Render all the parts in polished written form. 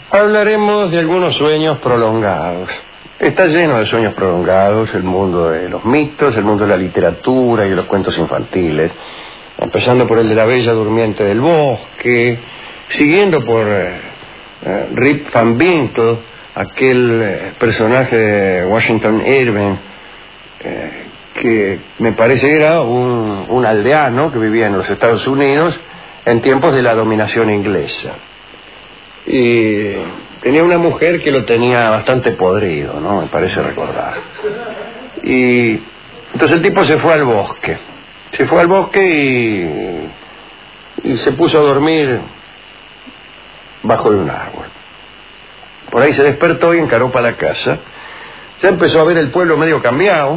Hablaremos de algunos sueños prolongados. Está lleno de sueños prolongados el mundo de los mitos, el mundo de la literatura y de los cuentos infantiles, empezando por el de la Bella Durmiente del Bosque, siguiendo por Rip Van Winkle, aquel personaje de Washington Irving, que me parece era un aldeano que vivía en los Estados Unidos en tiempos de la dominación inglesa. Y tenía una mujer que lo tenía bastante podrido, ¿no? Me parece recordar. Y entonces el tipo se fue al bosque. Se fue al bosque y se puso a dormir bajo de un árbol. Por ahí se despertó y encaró para la casa. Ya empezó a ver el pueblo medio cambiado.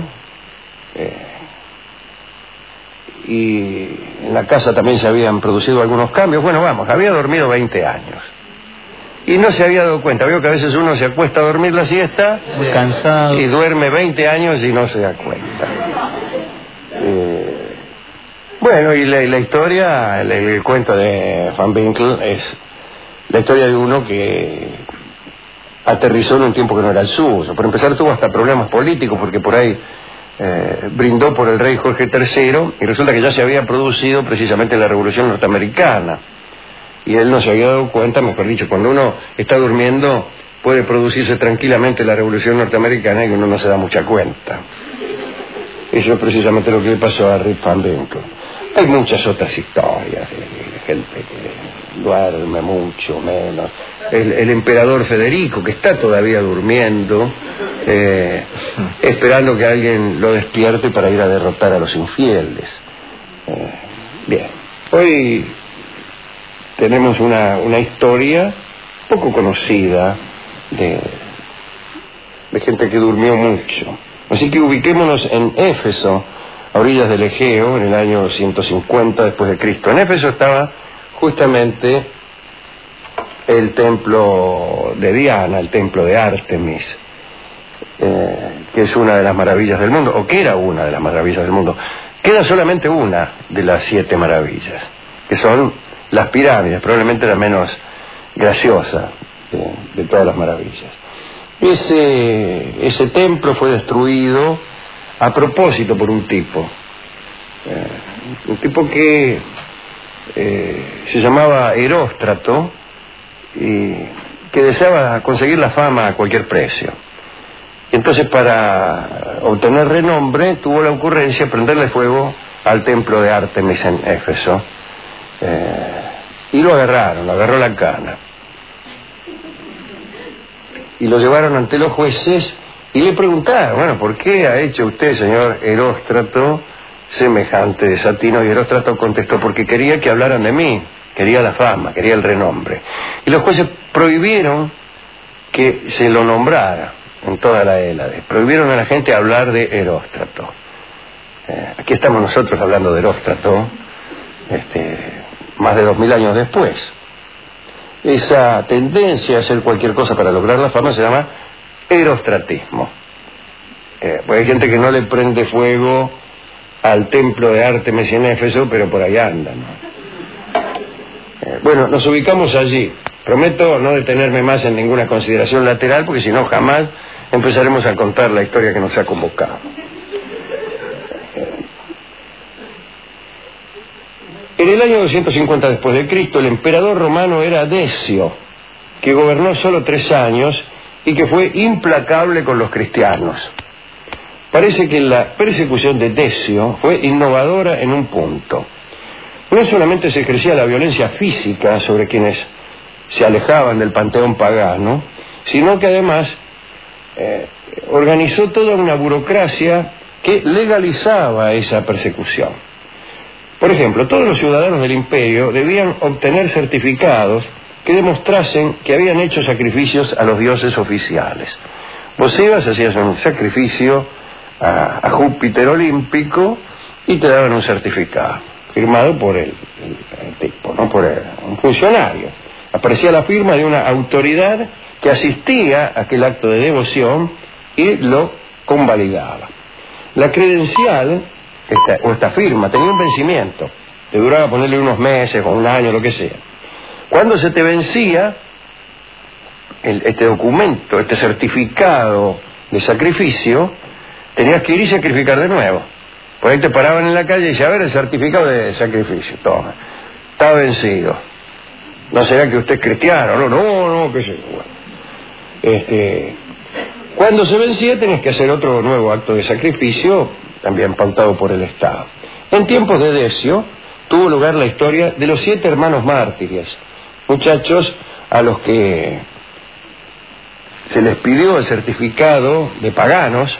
Y en la casa también se habían producido algunos cambios. Bueno, vamos, había dormido 20 años. Y no se había dado cuenta. Veo que a veces uno se acuesta a dormir la siesta cansado y duerme 20 años y no se da cuenta. Bueno, y la historia, el cuento de Van Winkle es la historia de uno que aterrizó en un tiempo que no era el suyo. Por empezar, tuvo hasta problemas políticos porque por ahí brindó por el rey Jorge III y resulta que ya se había producido precisamente la Revolución Norteamericana. Y él no se había dado cuenta, mejor dicho, cuando uno está durmiendo puede producirse tranquilamente la Revolución Norteamericana y uno no se da mucha cuenta. Eso es precisamente lo que le pasó a Rip Van Winkle. Hay muchas otras historias de gente que duerme mucho menos. El emperador Federico, que está todavía durmiendo, esperando que alguien lo despierte para ir a derrotar a los infieles. Bien, hoy tenemos una historia poco conocida de gente que durmió mucho. Así que ubiquémonos en Éfeso, a orillas del Egeo, en el año 150 después de Cristo. En Éfeso estaba justamente el templo de Diana, el templo de Artemis, que es una de las maravillas del mundo, o que era una de las maravillas del mundo. Queda solamente una de las 7 maravillas, que son las pirámides, probablemente la menos graciosa de todas las maravillas. Ese templo fue destruido a propósito por un tipo que se llamaba Heróstrato y que deseaba conseguir la fama a cualquier precio. Y entonces, para obtener renombre, tuvo la ocurrencia de prenderle fuego al templo de Artemis en Éfeso. Y lo agarró la cana. Y lo llevaron ante los jueces y le preguntaron, bueno, ¿por qué ha hecho usted, señor Heróstrato, semejante desatino? Y Heróstrato contestó, porque quería que hablaran de mí, quería la fama, quería el renombre. Y los jueces prohibieron que se lo nombrara en toda la Hélade, prohibieron a la gente hablar de Heróstrato. Aquí estamos nosotros hablando de Heróstrato, más de 2000 años después. Esa tendencia a hacer cualquier cosa para lograr la fama se llama herostratismo. Pues hay gente que no le prende fuego al templo de Artemis en Éfeso, pero por ahí andan, ¿no? Bueno, nos ubicamos allí. Prometo no detenerme más en ninguna consideración lateral, porque si no jamás empezaremos a contar la historia que nos ha convocado. En el año 250 después de Cristo, el emperador romano era Decio, que gobernó solo 3 años y que fue implacable con los cristianos. Parece que la persecución de Decio fue innovadora en un punto. No solamente se ejercía la violencia física sobre quienes se alejaban del panteón pagano, sino que además organizó toda una burocracia que legalizaba esa persecución. Por ejemplo, todos los ciudadanos del imperio debían obtener certificados que demostrasen que habían hecho sacrificios a los dioses oficiales. Vos ibas, hacías un sacrificio a Júpiter olímpico y te daban un certificado, firmado por el tipo, no por un funcionario. Aparecía la firma de una autoridad que asistía a aquel acto de devoción y lo convalidaba. La credencial, esta firma, tenía un vencimiento, te duraba ponerle unos meses o un año, lo que sea. Cuando se te vencía, este documento, este certificado de sacrificio, tenías que ir y sacrificar de nuevo. Por ahí te paraban en la calle y decían, a ver, el certificado de sacrificio, toma, está vencido. ¿No será que usted es cristiano? No, qué sé yo. Bueno. Cuando se vencía tenías que hacer otro nuevo acto de sacrificio, también pautado por el Estado. En tiempos de Decio tuvo lugar la historia de los 7 hermanos mártires, muchachos a los que se les pidió el certificado de paganos,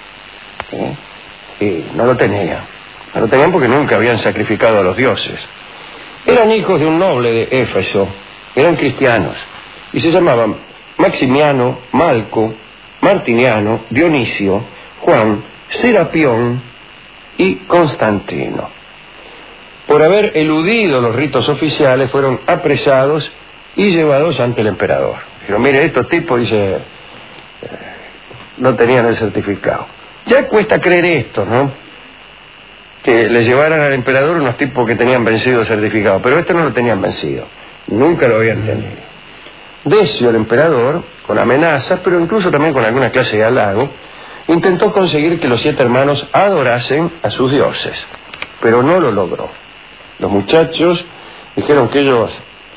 y no lo tenían porque nunca habían sacrificado a los dioses. Eran hijos de un noble de Éfeso, eran cristianos, y se llamaban Maximiano, Malco, Martiniano, Dionisio, Juan, Serapión y Constantino. Por haber eludido los ritos oficiales, fueron apresados y llevados ante el emperador. Dijeron, mire, estos tipos, dice, no tenían el certificado. Ya cuesta creer esto, ¿no? Que le llevaran al emperador unos tipos que tenían vencido el certificado, pero estos no lo tenían vencido, nunca lo habían tenido. Decio, el emperador, con amenazas, pero incluso también con alguna clase de halago, intentó conseguir que los 7 hermanos adorasen a sus dioses, pero no lo logró. Los muchachos dijeron que ellos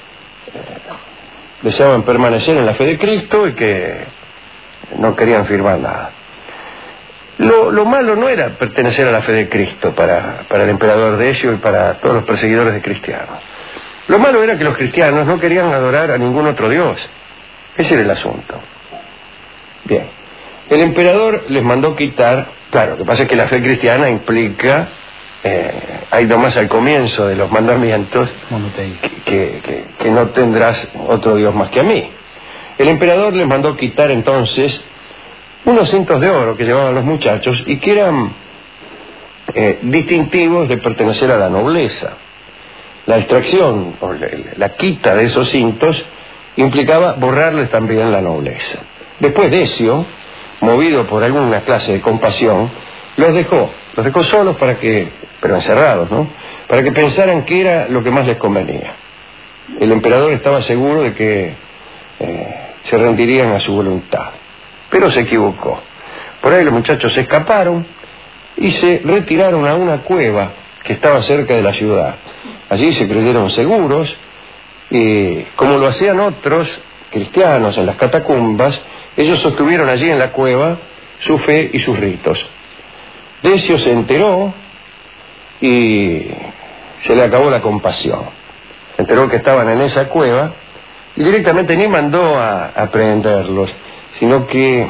deseaban permanecer en la fe de Cristo y que no querían firmar nada. Lo malo no era pertenecer a la fe de Cristo para el emperador Decio y para todos los perseguidores de cristianos. Lo malo era que los cristianos no querían adorar a ningún otro dios. Ese era el asunto. Bien, el emperador les mandó quitar, claro, lo que pasa es que la fe cristiana implica, ahí nomás al comienzo de los mandamientos, que no tendrás otro dios más que a mí. El emperador les mandó quitar entonces unos cintos de oro que llevaban los muchachos y que eran distintivos de pertenecer a la nobleza. La extracción o la quita de esos cintos implicaba borrarles también la nobleza. Después Decio, movido por alguna clase de compasión, los dejó solos pero encerrados, ¿no? Para que pensaran qué era lo que más les convenía. El emperador estaba seguro de que se rendirían a su voluntad, pero se equivocó. Por ahí los muchachos se escaparon y se retiraron a una cueva que estaba cerca de la ciudad. Allí se creyeron seguros y, como lo hacían otros cristianos en las catacumbas, ellos sostuvieron allí en la cueva su fe y sus ritos. Decio se enteró y se le acabó la compasión. Se enteró que estaban en esa cueva y directamente ni mandó a prenderlos, sino que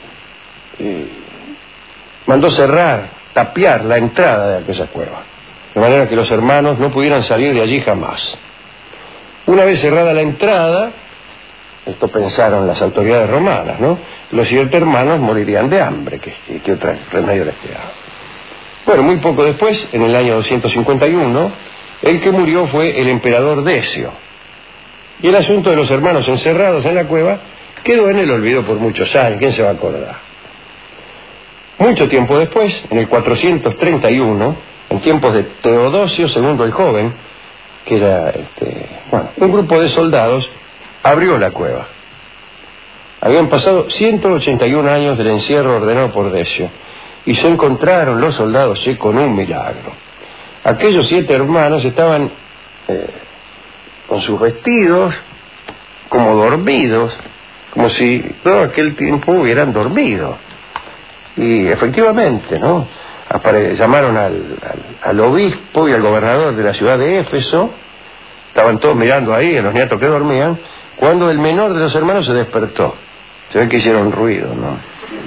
mandó cerrar, tapiar la entrada de aquella cueva, de manera que los hermanos no pudieran salir de allí jamás. Una vez cerrada la entrada, esto pensaron las autoridades romanas, ¿no? Los 7 hermanos morirían de hambre, que otro remedio les quedaba. Bueno, muy poco después, en el año 251, el que murió fue el emperador Decio. Y el asunto de los hermanos encerrados en la cueva quedó en el olvido por muchos años. ¿Quién se va a acordar? Mucho tiempo después, en el 431, en tiempos de Teodosio II el Joven, que era un grupo de soldados, abrió la cueva. Habían pasado 181 años del encierro ordenado por Decio, y se encontraron los soldados con un milagro. Aquellos 7 hermanos estaban con sus vestidos como dormidos, como si todo aquel tiempo hubieran dormido. Y efectivamente, ¿no? Llamaron al obispo y al gobernador de la ciudad de Éfeso. Estaban todos mirando ahí a los nietos que dormían, cuando el menor de los hermanos se despertó. Se ve que hicieron ruido, ¿no?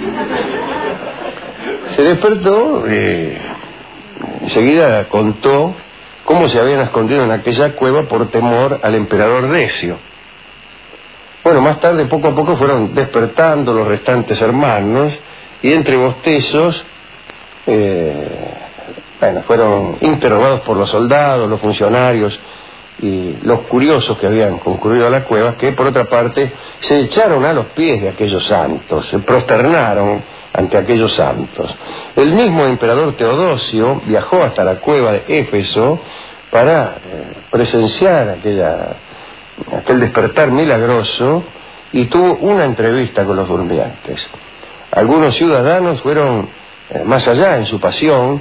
Se despertó, enseguida contó cómo se habían escondido en aquella cueva por temor al emperador Decio. Bueno, más tarde, poco a poco, fueron despertando los restantes hermanos, y entre bostezos, fueron interrogados por los soldados, los funcionarios y los curiosos que habían concurrido a la cueva, que por otra parte se echaron a los pies de aquellos santos, se prosternaron ante aquellos santos. El mismo emperador Teodosio viajó hasta la cueva de Éfeso para presenciar aquel despertar milagroso y tuvo una entrevista con los durmientes. Algunos ciudadanos fueron más allá en su pasión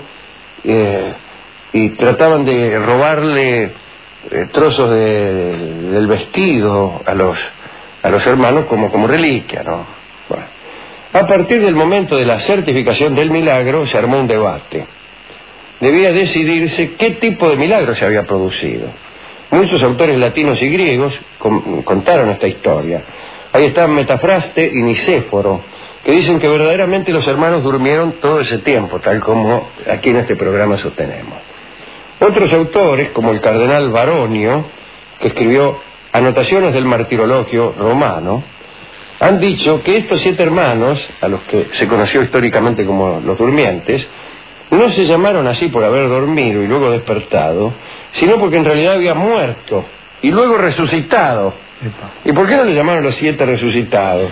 y trataban de robarle trozos del vestido a los hermanos como reliquia, ¿no? Bueno, a partir del momento de la certificación del milagro se armó un debate. Debía decidirse qué tipo de milagro se había producido. Muchos autores latinos y griegos contaron esta historia. Ahí están Metafraste y Nicéforo, que dicen que verdaderamente los hermanos durmieron todo ese tiempo, tal como aquí en este programa sostenemos. Otros autores, como el cardenal Baronio, que escribió Anotaciones del Martirologio Romano, han dicho que estos 7 hermanos, a los que se conoció históricamente como los durmientes, no se llamaron así por haber dormido y luego despertado, sino porque en realidad habían muerto y luego resucitado. ¿Y por qué no le llamaron los 7 resucitados?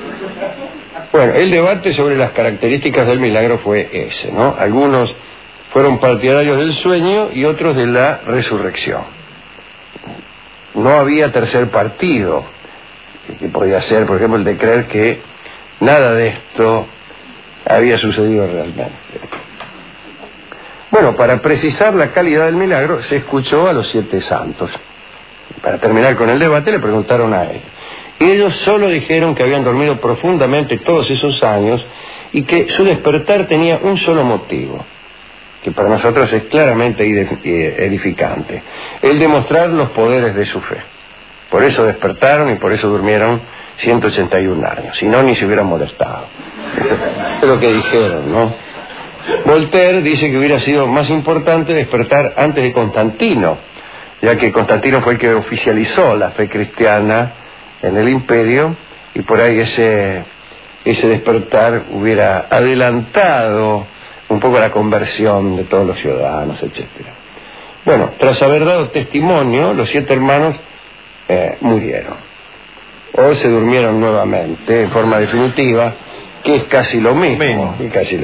Bueno, el debate sobre las características del milagro fue ese, ¿no? Algunos fueron partidarios del sueño y otros de la resurrección. No había tercer partido, que podía ser, por ejemplo, el de creer que nada de esto había sucedido realmente. Bueno, para precisar la calidad del milagro, se escuchó a los 7 santos. Para terminar con el debate, le preguntaron a él. Y ellos solo dijeron que habían dormido profundamente todos esos años y que su despertar tenía un solo motivo, que para nosotros es claramente edificante: el demostrar los poderes de su fe. Por eso despertaron y por eso durmieron 181 años, si no, ni se hubieran molestado. Es lo que dijeron, ¿no? Voltaire dice que hubiera sido más importante despertar antes de Constantino, ya que Constantino fue el que oficializó la fe cristiana en el imperio, y por ahí ese despertar hubiera adelantado un poco la conversión de todos los ciudadanos, etcétera. Bueno, tras haber dado testimonio, los 7 hermanos murieron, o se durmieron nuevamente en forma definitiva, que es casi lo mismo.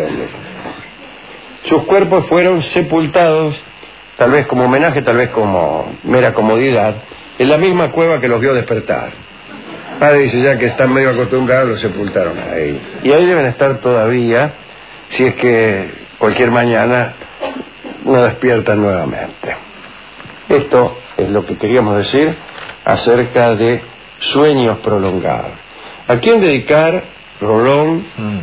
Sus cuerpos fueron sepultados, tal vez como homenaje, tal vez como mera comodidad, en la misma cueva que los vio despertar. Padre dice, ya que están medio acostumbrados, los sepultaron ahí. Y ahí deben estar todavía, si es que cualquier mañana no despiertan nuevamente. Esto es lo que queríamos decir acerca de sueños prolongados. ¿A quién dedicar, Rolón,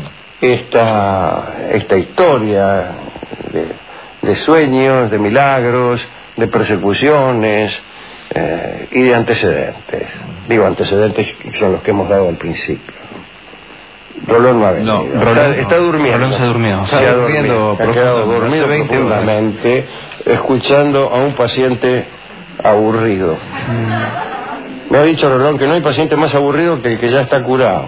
esta historia de sueños, de milagros, de persecuciones y de antecedentes? Digo, antecedentes son los que hemos dado al principio. Rolón no ha venido. No, Rolón está durmiendo. Rolón se ha dormido. Se ha quedado dormido profundamente, escuchando a un paciente aburrido. Me ha dicho Rolón que no hay paciente más aburrido que el que ya está curado.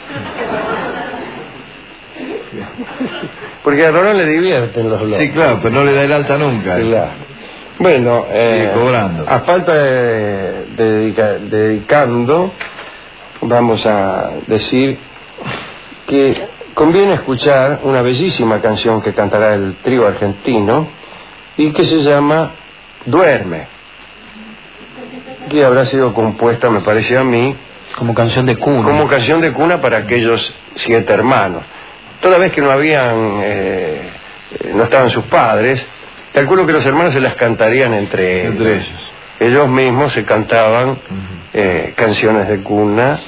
Porque a Rolón le divierten los locos. Sí, claro, pero no le da el alta nunca. Claro. Bueno, sigue cobrando. A falta de dedicando, vamos a decir que conviene escuchar una bellísima canción que cantará el trío argentino y que se llama Duerme, que habrá sido compuesta, me parece a mí, como canción de cuna. Como canción de cuna para aquellos 7 hermanos. Toda vez que no estaban sus padres, calculo que los hermanos se las cantarían entre ellos. Ellos mismos se cantaban canciones de cuna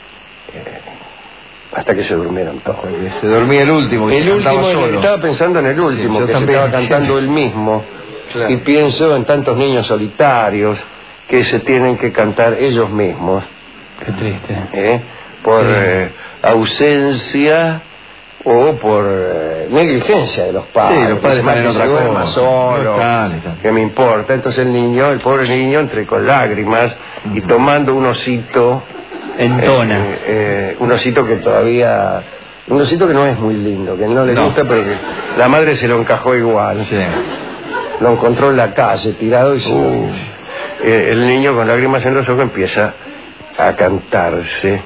hasta que se durmieron todos. Se dormía el último. Estaba pensando en el último, sí, que se estaba cantando él mismo. Claro. Y pienso en tantos niños solitarios que se tienen que cantar ellos mismos. Qué triste. Por ausencia o por negligencia de los padres. Sí, los padres más que se duerma solo, que me importa. Entonces el pobre niño, entre con lágrimas y tomando un osito, entona. Un osito que todavía, un osito que no es muy lindo, que no le gusta, pero que la madre se lo encajó igual. Sí. Lo encontró en la calle tirado y el niño con lágrimas en los ojos empieza a cantarse.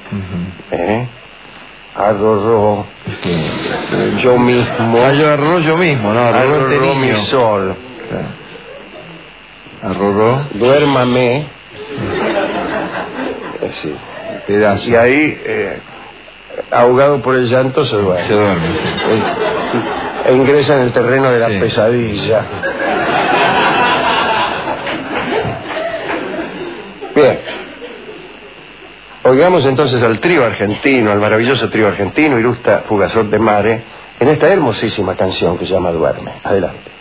Arrorró yo mismo. Arrorró yo mismo, ¿no? Arrorró mi sol. Arrorró. Duérmame. Sí. Y ahí, ahogado por el llanto, se duerme. Se duerme, sí. E ingresa en el terreno de la pesadilla. Bien. Oigamos entonces al trío argentino, al maravilloso trío argentino, Irusta Fugazot de Mare, en esta hermosísima canción que se llama Duerme. Adelante.